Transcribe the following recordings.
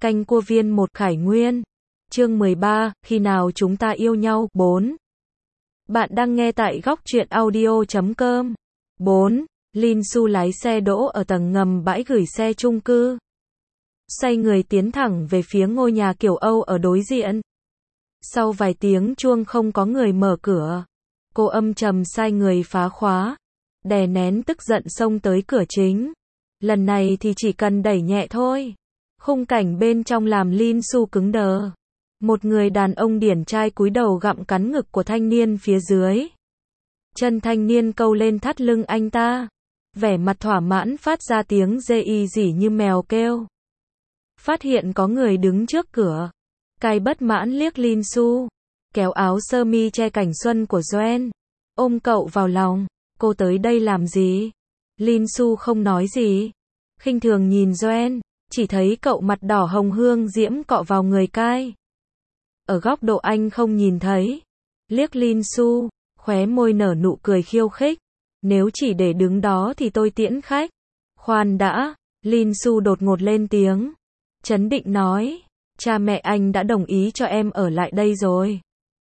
Canh cua viên một Khải Nguyên. Chương 13, khi nào chúng ta yêu nhau, 4. Bạn đang nghe tại góc truyện audio.com. 4. Lim Su lái xe đỗ ở tầng ngầm bãi gửi xe chung cư. Xoay người tiến thẳng về phía ngôi nhà kiểu Âu ở đối diện. Sau vài tiếng chuông không có người mở cửa. Cô âm trầm sai người phá khóa. Đè nén tức giận xông tới cửa chính. Lần này thì chỉ cần đẩy nhẹ thôi. Khung cảnh bên trong làm Lim Su cứng đờ. Một người đàn ông điển trai cúi đầu gặm cắn ngực của thanh niên phía dưới. Chân thanh niên câu lên thắt lưng anh ta. Vẻ mặt thỏa mãn phát ra tiếng rê y rỉ như mèo kêu. Phát hiện có người đứng trước cửa. Cai bất mãn liếc Lim Su. Kéo áo sơ mi che cảnh xuân của Joen. Ôm cậu vào lòng. Cô tới đây làm gì? Lim Su không nói gì. Khinh thường nhìn Joen. Chỉ thấy cậu mặt đỏ hồng hương diễm cọ vào người Cai. Ở góc độ anh không nhìn thấy. Liếc Lim Su. Khóe môi nở nụ cười khiêu khích. Nếu chỉ để đứng đó thì tôi tiễn khách. Khoan đã. Lim Su đột ngột lên tiếng. Chấn định nói. Cha mẹ anh đã đồng ý cho em ở lại đây rồi.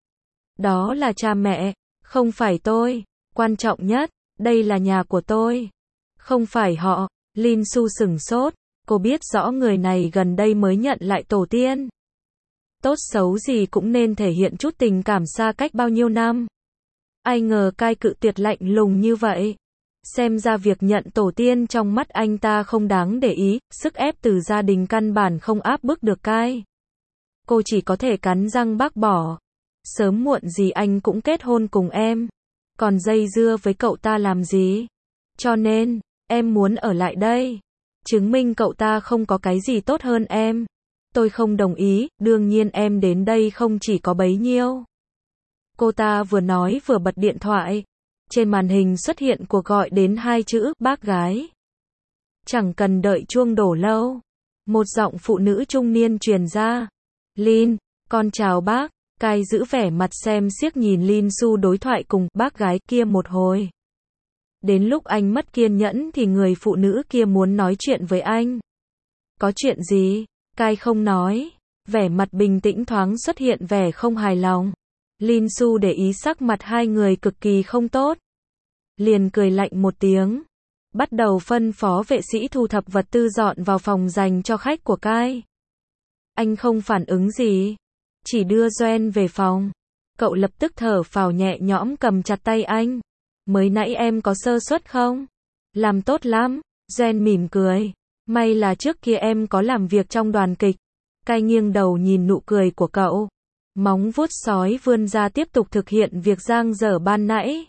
Đó là cha mẹ. Không phải tôi. Quan trọng nhất. Đây là nhà của tôi. Không phải họ. Lim Su sửng sốt. Cô biết rõ người này gần đây mới nhận lại tổ tiên. Tốt xấu gì cũng nên thể hiện chút tình cảm xa cách bao nhiêu năm. Ai ngờ Cai cự tuyệt lạnh lùng như vậy. Xem ra việc nhận tổ tiên trong mắt anh ta không đáng để ý, sức ép từ gia đình căn bản không áp bức được Cai. Cô chỉ có thể cắn răng bác bỏ. Sớm muộn gì anh cũng kết hôn cùng em. Còn dây dưa với cậu ta làm gì? Cho nên, em muốn ở lại đây. Chứng minh cậu ta không có cái gì tốt hơn em. Tôi không đồng ý, đương nhiên em đến đây không chỉ có bấy nhiêu. Cô ta vừa nói vừa bật điện thoại. Trên màn hình xuất hiện cuộc gọi đến hai chữ, bác gái. Chẳng cần đợi chuông đổ lâu. Một giọng phụ nữ trung niên truyền ra. Lin, con chào bác. Cai giữ vẻ mặt xem xiếc nhìn Lim Su đối thoại cùng bác gái kia một hồi. Đến lúc anh mất kiên nhẫn thì người phụ nữ kia muốn nói chuyện với anh. Có chuyện gì? Cai không nói. Vẻ mặt bình tĩnh thoáng xuất hiện vẻ không hài lòng. Lim Su để ý sắc mặt hai người cực kỳ không tốt. Liền cười lạnh một tiếng. Bắt đầu phân phó vệ sĩ thu thập vật tư dọn vào phòng dành cho khách của Cai. Anh không phản ứng gì. Chỉ đưa Joen về phòng. Cậu lập tức thở phào nhẹ nhõm cầm chặt tay anh. Mới nãy em có sơ suất không? Làm tốt lắm. Joen mỉm cười. May là trước kia em có làm việc trong đoàn kịch. Cai nghiêng đầu nhìn nụ cười của cậu. Móng vuốt sói vươn ra tiếp tục thực hiện việc dang dở ban nãy.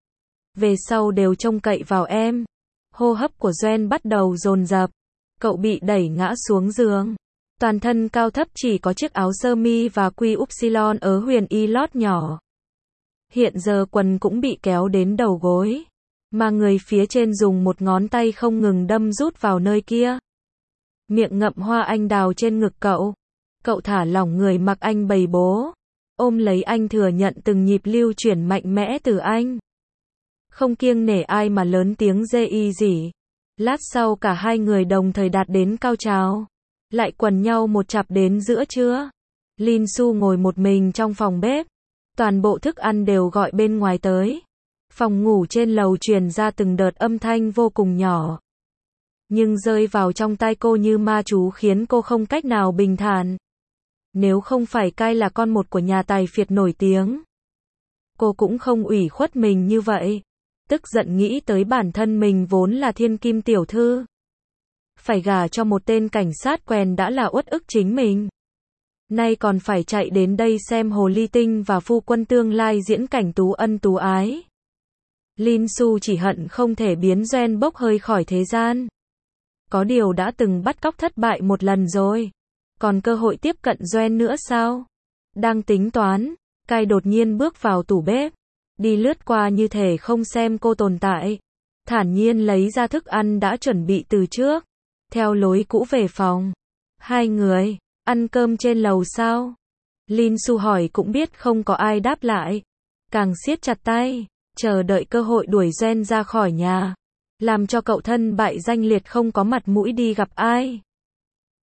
Về sau đều trông cậy vào em. Hô hấp của Joen bắt đầu dồn dập. Cậu bị đẩy ngã xuống giường. Toàn thân cao thấp chỉ có chiếc áo sơ mi và quy upsilon ớ huyền y lót nhỏ. Hiện giờ quần cũng bị kéo đến đầu gối. Mà người phía trên dùng một ngón tay không ngừng đâm rút vào nơi kia. Miệng ngậm hoa anh đào trên ngực cậu. Cậu thả lỏng người mặc anh bầy bố. Ôm lấy anh thừa nhận từng nhịp lưu chuyển mạnh mẽ từ anh. Không kiêng nể ai mà lớn tiếng rê y rỉ. Lát sau cả hai người đồng thời đạt đến cao trào. Lại quần nhau một chặp đến giữa trưa. Lim Su ngồi một mình trong phòng bếp. Toàn bộ thức ăn đều gọi bên ngoài tới. Phòng ngủ trên lầu truyền ra từng đợt âm thanh vô cùng nhỏ. Nhưng rơi vào trong tai cô như ma chú khiến cô không cách nào bình thản. Nếu không phải Cai là con một của nhà tài phiệt nổi tiếng. Cô cũng không ủy khuất mình như vậy. Tức giận nghĩ tới bản thân mình vốn là thiên kim tiểu thư. Phải gả cho một tên cảnh sát quèn đã là uất ức chính mình. Nay còn phải chạy đến đây xem hồ ly tinh và phu quân tương lai diễn cảnh tú ân tú ái. Lim Su chỉ hận không thể biến Joen bốc hơi khỏi thế gian. Có điều đã từng bắt cóc thất bại một lần rồi. Còn cơ hội tiếp cận Joen nữa sao? Đang tính toán, Cai đột nhiên bước vào tủ bếp. Đi lướt qua như thể không xem cô tồn tại. Thản nhiên lấy ra thức ăn đã chuẩn bị từ trước. Theo lối cũ về phòng. Hai người, ăn cơm trên lầu sao? Lim Su hỏi cũng biết không có ai đáp lại. Càng siết chặt tay, chờ đợi cơ hội đuổi Joen ra khỏi nhà. Làm cho cậu thân bại danh liệt không có mặt mũi đi gặp ai.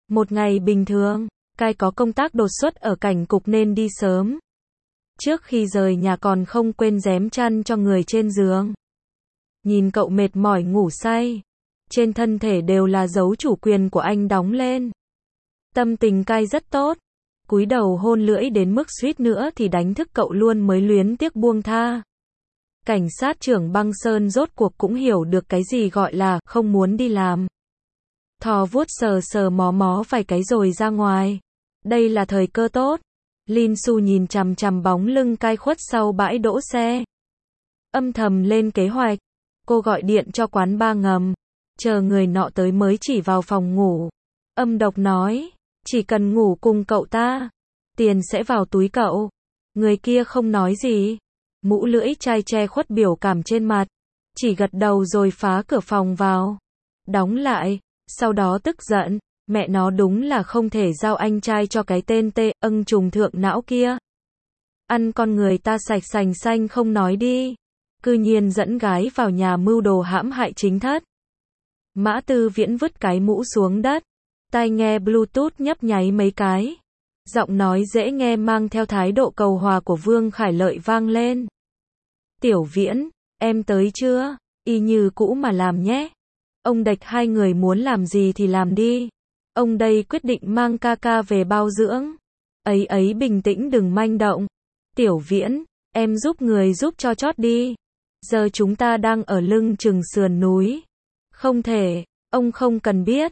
Một ngày bình thường, Kai có công tác đột xuất ở cảnh cục nên đi sớm. Trước khi rời nhà còn không quên rém chăn cho người trên giường. Nhìn cậu mệt mỏi ngủ say. Trên thân thể đều là dấu chủ quyền của anh đóng lên. Tâm tình Kai rất tốt. Cúi đầu hôn lưỡi đến mức suýt nữa thì đánh thức cậu luôn mới luyến tiếc buông tha. Cảnh sát trưởng Băng Sơn rốt cuộc cũng hiểu được cái gì gọi là không muốn đi làm. Thò vuốt sờ sờ mó mó vài cái rồi ra ngoài. Đây là thời cơ tốt. Lin Su nhìn chằm chằm bóng lưng Kai khuất sau bãi đỗ xe. Âm thầm lên kế hoạch. Cô gọi điện cho quán bar ngầm. Chờ người nọ tới mới chỉ vào phòng ngủ. Âm độc nói, chỉ cần ngủ cùng cậu ta, tiền sẽ vào túi cậu. Người kia không nói gì. Mũ lưỡi chai che khuất biểu cảm trên mặt. Chỉ gật đầu rồi phá cửa phòng vào. Đóng lại. Sau đó tức giận. Mẹ nó đúng là không thể giao anh trai cho cái tên trùng thượng não kia. Ăn con người ta sạch sành xanh không nói đi. Cư nhiên dẫn gái vào nhà mưu đồ hãm hại chính thất. Mã Tư Viễn vứt cái mũ xuống đất. Tai nghe Bluetooth nhấp nháy mấy cái. Giọng nói dễ nghe mang theo thái độ cầu hòa của Vương Khải Lợi vang lên. Tiểu Viễn, em tới chưa? Y như cũ mà làm nhé. Ông đạch hai người muốn làm gì thì làm đi. Ông đây quyết định mang ca ca về bao dưỡng. Ấy bình tĩnh đừng manh động. Tiểu Viễn, em giúp người giúp cho chót đi. Giờ chúng ta đang ở lưng chừng sườn núi. Không thể, ông không cần biết.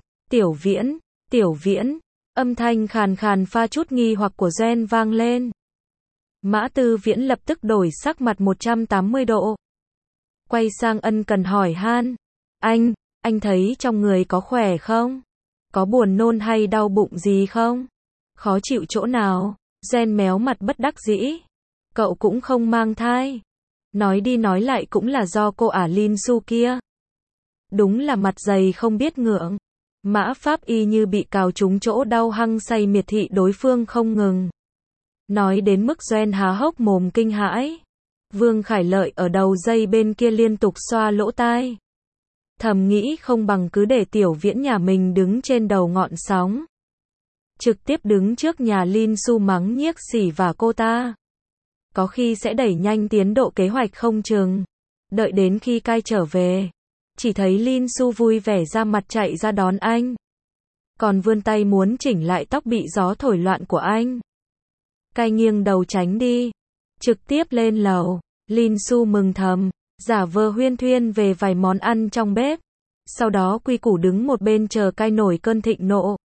Tiểu Viễn, âm thanh khàn khàn pha chút nghi hoặc của Gen vang lên. Mã Tư Viễn lập tức đổi sắc mặt 180 độ. Quay sang ân cần hỏi han. Anh thấy trong người có khỏe không? Có buồn nôn hay đau bụng gì không? Khó chịu chỗ nào? Gen méo mặt bất đắc dĩ. Cậu cũng không mang thai. Nói đi nói lại cũng là do cô ả Lin Su kia. Đúng là mặt dày không biết ngượng. Mã Pháp y như bị cào trúng chỗ đau hăng say miệt thị đối phương không ngừng. Nói đến mức Gen há hốc mồm kinh hãi. Vương Khải Lợi ở đầu dây bên kia liên tục xoa lỗ tai. Thầm nghĩ không bằng cứ để Tiểu Viễn nhà mình đứng trên đầu ngọn sóng. Trực tiếp đứng trước nhà Lin Su mắng nhiếc xỉ và cô ta. Có khi sẽ đẩy nhanh tiến độ kế hoạch không chừng. Đợi đến khi Kai trở về. Chỉ thấy Lin Su vui vẻ ra mặt chạy ra đón anh. Còn vươn tay muốn chỉnh lại tóc bị gió thổi loạn của anh. Kai nghiêng đầu tránh đi. Trực tiếp lên lầu. Lin Su mừng thầm. Giả vờ huyên thuyên về vài món ăn trong bếp. Sau đó quy củ đứng một bên chờ Kai nổi cơn thịnh nộ.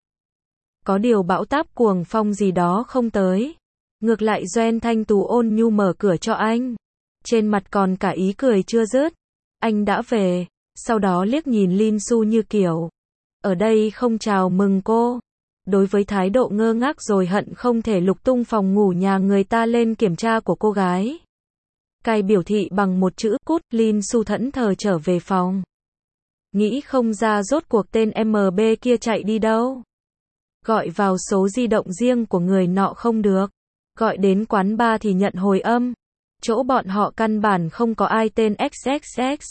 Có điều bão táp cuồng phong gì đó không tới. Ngược lại Gen thanh tú ôn nhu mở cửa cho anh. Trên mặt còn cả ý cười chưa dứt. Anh đã về. Sau đó liếc nhìn Lin Su như kiểu. Ở đây không chào mừng cô. Đối với thái độ ngơ ngác rồi hận không thể lục tung phòng ngủ nhà người ta lên kiểm tra của cô gái. Kai biểu thị bằng một chữ cút. Lin Su thẫn thờ trở về phòng. Nghĩ không ra rốt cuộc tên MB kia chạy đi đâu. Gọi vào số di động riêng của người nọ không được. Gọi đến quán bar thì nhận hồi âm. Chỗ bọn họ căn bản không có ai tên XXX.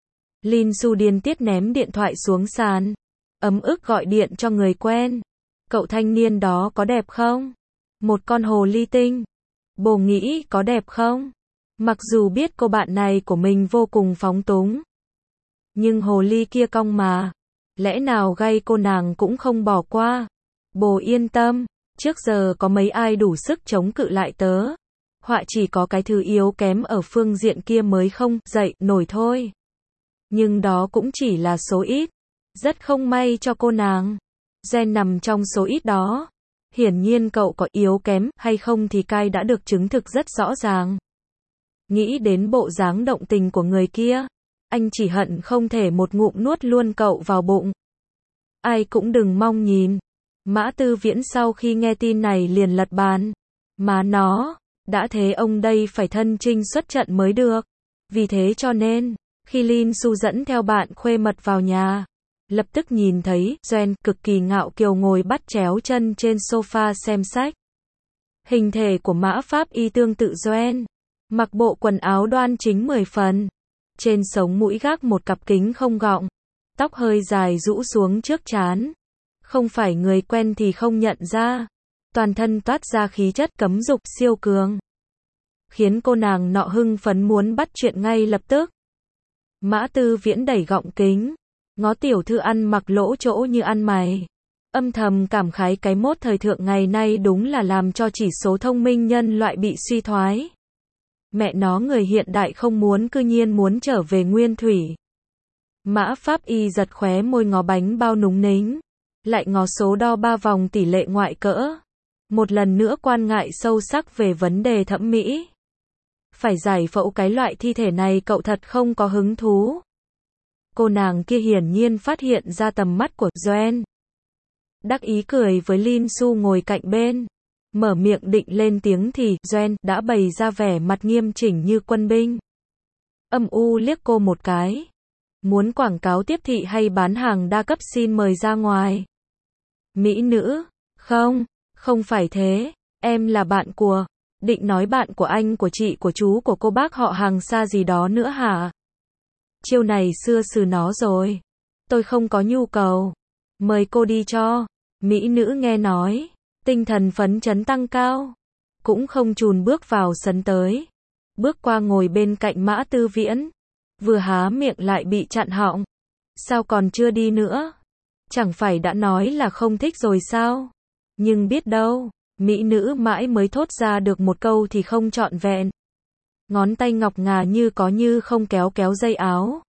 Lin Su điên tiết ném điện thoại xuống sàn. Ấm ức gọi điện cho người quen. Cậu thanh niên đó có đẹp không? Một con hồ ly tinh. Bồ nghĩ có đẹp không? Mặc dù biết cô bạn này của mình vô cùng phóng túng. Nhưng hồ ly kia cong mà. Lẽ nào gay cô nàng cũng không bỏ qua. Bồ yên tâm. Trước giờ có mấy ai đủ sức chống cự lại tớ. Họa chỉ có cái thứ yếu kém ở phương diện kia mới không dậy nổi thôi. Nhưng đó cũng chỉ là số ít. Rất không may cho cô nàng. Gen nằm trong số ít đó. Hiển nhiên cậu có yếu kém hay không thì Kai đã được chứng thực rất rõ ràng. Nghĩ đến bộ dáng động tình của người kia. Anh chỉ hận không thể một ngụm nuốt luôn cậu vào bụng. Ai cũng đừng mong nhìn. Mã Tư Viễn sau khi nghe tin này liền lật bàn. Má nó, đã thế ông đây phải thân chinh xuất trận mới được. Vì thế cho nên, khi Lin Su dẫn theo bạn khuê mật vào nhà, lập tức nhìn thấy Gen cực kỳ ngạo kiều ngồi bắt chéo chân trên sofa xem sách. Hình thể của Mã Pháp y tương tự Gen, mặc bộ quần áo đoan chính 10 phần. Trên sống mũi gác một cặp kính không gọng, tóc hơi dài rũ xuống trước trán. Không phải người quen thì không nhận ra. Toàn thân toát ra khí chất cấm dục siêu cường. Khiến cô nàng nọ hưng phấn muốn bắt chuyện ngay lập tức. Mã Tư Viễn đẩy gọng kính. Ngó tiểu thư ăn mặc lỗ chỗ như ăn mày. Âm thầm cảm khái cái mốt thời thượng ngày nay đúng là làm cho chỉ số thông minh nhân loại bị suy thoái. Mẹ nó người hiện đại không muốn cư nhiên muốn trở về nguyên thủy. Mã Pháp Y giật khóe môi ngó bánh bao núng nính. Lại ngó số đo 3 vòng tỷ lệ ngoại cỡ. Một lần nữa quan ngại sâu sắc về vấn đề thẩm mỹ. Phải giải phẫu cái loại thi thể này cậu thật không có hứng thú. Cô nàng kia hiển nhiên phát hiện ra tầm mắt của Joanne. Đắc ý cười với Lin Su ngồi cạnh bên. Mở miệng định lên tiếng thì Joanne đã bày ra vẻ mặt nghiêm chỉnh như quân binh. Âm u liếc cô một cái. Muốn quảng cáo tiếp thị hay bán hàng đa cấp xin mời ra ngoài. Mỹ nữ, không phải thế, em là bạn của, định nói bạn của anh của chị của chú của cô bác họ hàng xa gì đó nữa hả? Chiêu này xưa xừ nó rồi. Tôi không có nhu cầu. Mời cô đi cho. Mỹ nữ nghe nói. Tinh thần phấn chấn tăng cao. Cũng không chùn bước vào sân tới. Bước qua ngồi bên cạnh Mã Tư Viễn. Vừa há miệng lại bị chặn họng. Sao còn chưa đi nữa? Chẳng phải đã nói là không thích rồi sao? Nhưng biết đâu. Mỹ nữ mãi mới thốt ra được một câu thì không trọn vẹn. Ngón tay ngọc ngà như có như không kéo kéo dây áo.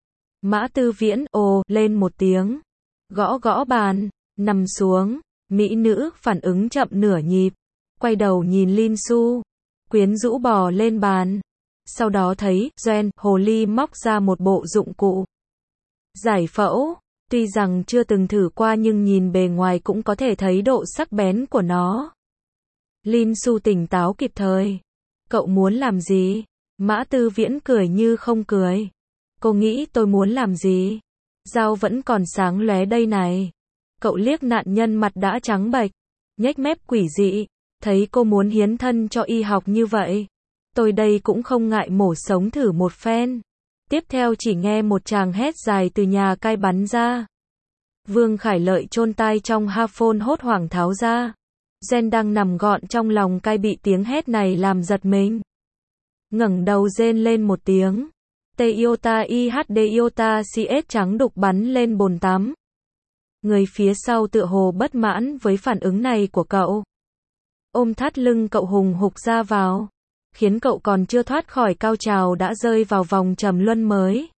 Mã Tư Viễn ồ lên một tiếng. Gõ gõ bàn. Nằm xuống. Mỹ nữ phản ứng chậm nửa nhịp. Quay đầu nhìn Lin Su. Quyến rũ bò lên bàn. Sau đó thấy Joanne hồ ly móc ra một bộ dụng cụ. Giải phẫu. Tuy rằng chưa từng thử qua nhưng nhìn bề ngoài cũng có thể thấy độ sắc bén của nó. Lin Su tỉnh táo kịp thời. Cậu muốn làm gì? Mã Tư Viễn cười như không cười. Cô nghĩ tôi muốn làm gì? Dao vẫn còn sáng lóe đây này. Cậu liếc nạn nhân mặt đã trắng bệch. Nhếch mép quỷ dị. Thấy cô muốn hiến thân cho y học như vậy. Tôi đây cũng không ngại mổ sống thử một phen. Tiếp theo chỉ nghe một tràng hét dài từ nhà cai bắn ra. Vương Khải Lợi chôn tai trong headphone hốt hoảng tháo ra. Jen đang nằm gọn trong lòng cai bị tiếng hét này làm giật mình. Ngẩng đầu rên lên một tiếng. Toyota IHD Iota CS trắng đục bắn lên bồn tắm. Người phía sau tựa hồ bất mãn với phản ứng này của cậu. Ôm thắt lưng cậu hùng hục ra vào. Khiến cậu còn chưa thoát khỏi cao trào đã rơi vào vòng trầm luân mới.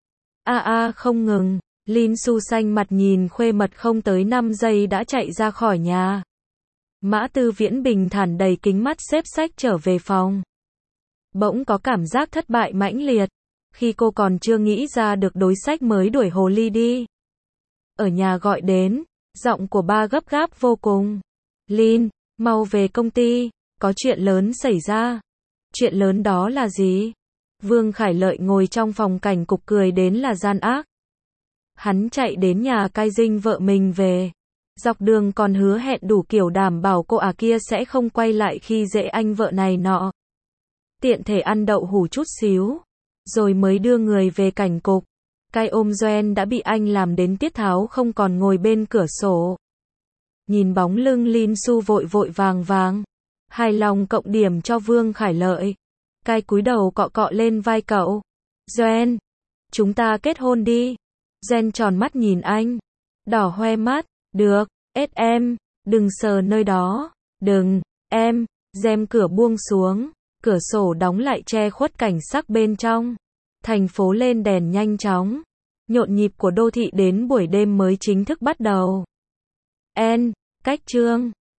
Không ngừng. Lin Su xanh mặt nhìn khuê mật không tới 5 giây đã chạy ra khỏi nhà. Mã Tư Viễn bình thản đầy kính mắt xếp sách trở về phòng. Bỗng có cảm giác thất bại mãnh liệt. Khi cô còn chưa nghĩ ra được đối sách mới đuổi hồ ly đi. Ở nhà gọi đến, giọng của ba gấp gáp vô cùng. Lin, mau về công ty, có chuyện lớn xảy ra. Chuyện lớn đó là gì? Vương Khải Lợi ngồi trong phòng cảnh cục cười đến là gian ác. Hắn chạy đến nhà cai dinh vợ mình về. Dọc đường còn hứa hẹn đủ kiểu đảm bảo cô kia sẽ không quay lại khi dễ anh vợ này nọ. Tiện thể ăn đậu hủ chút xíu. Rồi mới đưa người về cảnh cục. Cai ôm Joanne đã bị anh làm đến tiết tháo không còn ngồi bên cửa sổ. Nhìn bóng lưng Lin Su vội vội vàng vàng. Hài lòng cộng điểm cho Vương Khải Lợi. Cai cúi đầu cọ cọ lên vai cậu. Joanne, chúng ta kết hôn đi. Joanne tròn mắt nhìn anh. Đỏ hoe mắt. Được, em, đừng sờ nơi đó. Đừng, em. Rèm cửa buông xuống. Cửa sổ đóng lại che khuất cảnh sắc bên trong. Thành phố lên đèn nhanh chóng. Nhộn nhịp của đô thị đến buổi đêm mới chính thức bắt đầu. Cách chương